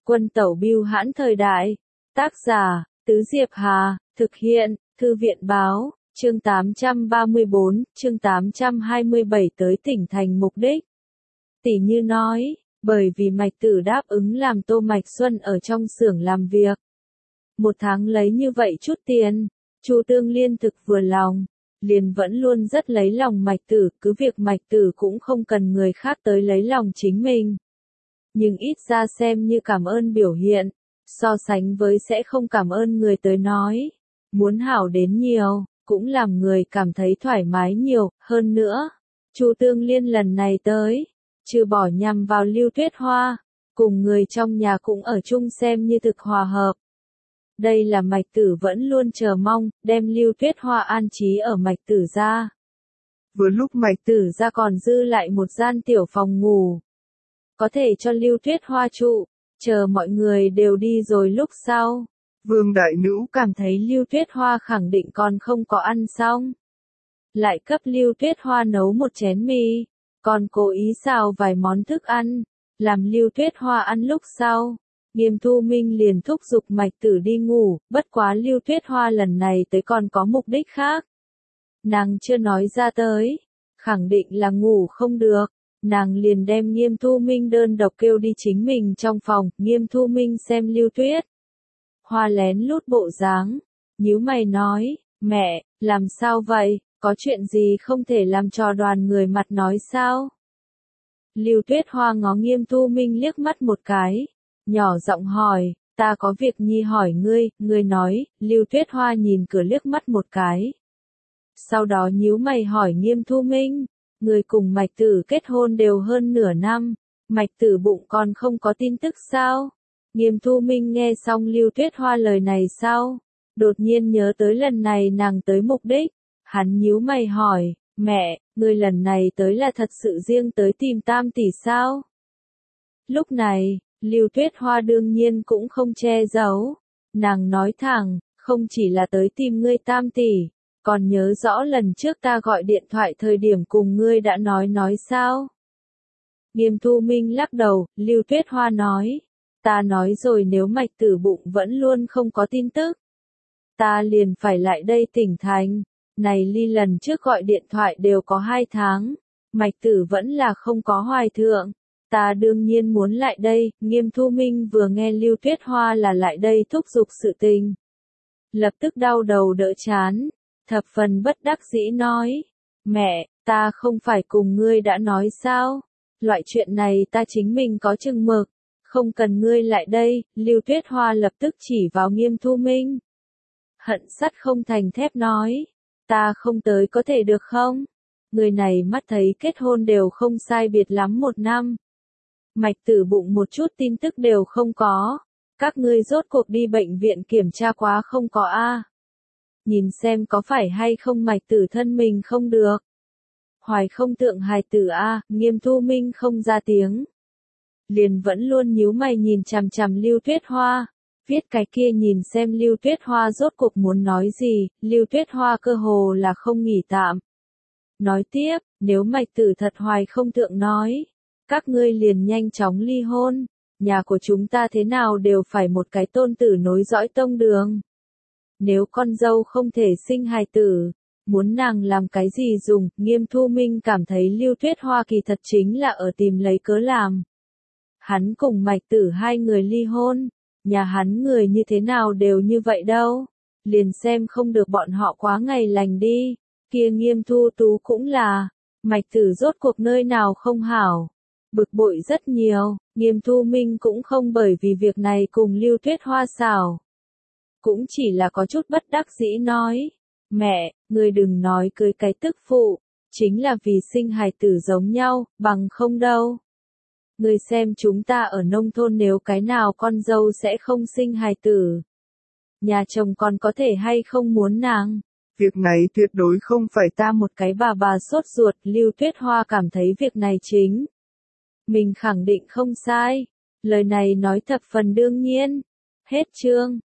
Quân tẩu bưu hãn thời đại. Tác giả, Tứ Diệp Hà, thực hiện, Thư viện báo, chương 834, chương 827 tới tỉnh thành mục đích. Tỷ Như nói, bởi vì Mạch Tử đáp ứng làm Tô Mạch Xuân ở trong xưởng làm việc. Một tháng lấy như vậy chút tiền, Chu Tương Liên thực vừa lòng, liền vẫn luôn rất lấy lòng Mạch Tử, cứ việc Mạch Tử cũng không cần người khác tới lấy lòng chính mình. Nhưng ít ra xem như cảm ơn biểu hiện, so sánh với sẽ không cảm ơn người tới nói, muốn hảo đến nhiều, cũng làm người cảm thấy thoải mái nhiều, hơn nữa. Chu Tương Liên lần này tới, trừ bỏ nhằm vào Lưu Tuyết Hoa, cùng người trong nhà cũng ở chung xem như thực hòa hợp. Đây là Mạch Tử vẫn luôn chờ mong, đem Lưu Tuyết Hoa an trí ở Mạch Tử gia. Vừa lúc Mạch Tử gia còn dư lại một gian tiểu phòng ngủ, có thể cho Lưu Tuyết Hoa trụ, chờ mọi người đều đi rồi lúc sau. Vương Đại Nữ cảm thấy Lưu Tuyết Hoa khẳng định còn không có ăn xong. Lại cấp Lưu Tuyết Hoa nấu một chén mì, còn cố ý xào vài món thức ăn, làm Lưu Tuyết Hoa ăn lúc sau. Nghiêm Thu Minh liền thúc giục Mạch Tử đi ngủ, bất quá Lưu Tuyết Hoa lần này tới còn có mục đích khác. Nàng chưa nói ra tới, khẳng định là ngủ không được, nàng liền đem Nghiêm Thu Minh đơn độc kêu đi chính mình trong phòng. Nghiêm Thu Minh xem Lưu Tuyết Hoa lén lút bộ dáng, nhíu mày nói, mẹ, làm sao vậy, có chuyện gì không thể làm cho đoàn người mặt nói sao? Lưu Tuyết Hoa ngó Nghiêm Thu Minh liếc mắt một cái, nhỏ giọng hỏi, ta có việc nhi hỏi ngươi nói. Lưu Tuyết Hoa nhìn cửa liếc mắt một cái. Sau đó nhíu mày hỏi Nghiêm Thu Minh, người cùng Mạch Tử kết hôn đều hơn nửa năm, Mạch Tử bụng còn không có tin tức sao? Nghiêm Thu Minh nghe xong Lưu Tuyết Hoa lời này sau, đột nhiên nhớ tới lần này nàng tới mục đích, hắn nhíu mày hỏi, mẹ, người lần này tới là thật sự riêng tới tìm Tam tỷ sao? Lúc này, Lưu Tuyết Hoa đương nhiên cũng không che giấu, nàng nói thẳng, không chỉ là tới tìm ngươi Tam tỷ, còn nhớ rõ lần trước ta gọi điện thoại thời điểm cùng ngươi đã nói sao? Nghiêm Thu Minh lắc đầu, Lưu Tuyết Hoa nói, ta nói rồi nếu Mạch Tử bụng vẫn luôn không có tin tức, ta liền phải lại đây tỉnh thành. Này ly lần trước gọi điện thoại đều có 2 tháng, Mạch Tử vẫn là không có hoài thượng. Ta đương nhiên muốn lại đây. Nghiêm Thu Minh vừa nghe Lưu Tuyết Hoa là lại đây thúc giục sự tình, lập tức đau đầu đỡ chán, thập phần bất đắc dĩ nói, mẹ, ta không phải cùng ngươi đã nói sao, loại chuyện này ta chính mình có chừng mực, không cần ngươi lại đây. Lưu Tuyết Hoa lập tức chỉ vào Nghiêm Thu Minh, hận sắt không thành thép nói, ta không tới có thể được không? Người này mắt thấy kết hôn đều không sai biệt lắm 1 năm. Mạch Tử bụng một chút tin tức đều không có. Các ngươi rốt cuộc đi bệnh viện kiểm tra quá không có a? Nhìn xem có phải hay không Mạch Tử thân mình không được. Hoài không tượng hài tử a? Nghiêm Thu Minh không ra tiếng, liền vẫn luôn nhíu mày nhìn chằm chằm Lưu Tuyết Hoa. Viết cái kia nhìn xem Lưu Tuyết Hoa rốt cuộc muốn nói gì. Lưu Tuyết Hoa cơ hồ là không nghỉ tạm. Nói tiếp, nếu Mạch Tử thật hoài không tượng nói, các ngươi liền nhanh chóng ly hôn, nhà của chúng ta thế nào đều phải một cái tôn tử nối dõi tông đường. Nếu con dâu không thể sinh hài tử, muốn nàng làm cái gì dùng? Nghiêm Thu Minh cảm thấy Lưu Tuyết Hoa kỳ thật chính là ở tìm lấy cớ làm. Hắn cùng Mạch Tử 2 người ly hôn, nhà hắn người như thế nào đều như vậy đâu, liền xem không được bọn họ quá ngày lành đi. Kia Nghiêm Thu Tú cũng là, Mạch Tử rốt cuộc nơi nào không hảo, bực bội rất nhiều. Nghiêm Thu Minh cũng không bởi vì việc này cùng Lưu Tuyết Hoa xảo, cũng chỉ là có chút bất đắc dĩ nói, mẹ, người đừng nói cưới cái tức phụ, chính là vì sinh hài tử giống nhau, bằng không đâu. Người xem chúng ta ở nông thôn nếu cái nào con dâu sẽ không sinh hài tử, nhà chồng còn có thể hay không muốn nàng. Việc này tuyệt đối không phải ta một cái bà sốt ruột. Lưu Tuyết Hoa cảm thấy việc này chính mình khẳng định không sai, lời này nói thập phần đương nhiên. Hết chương.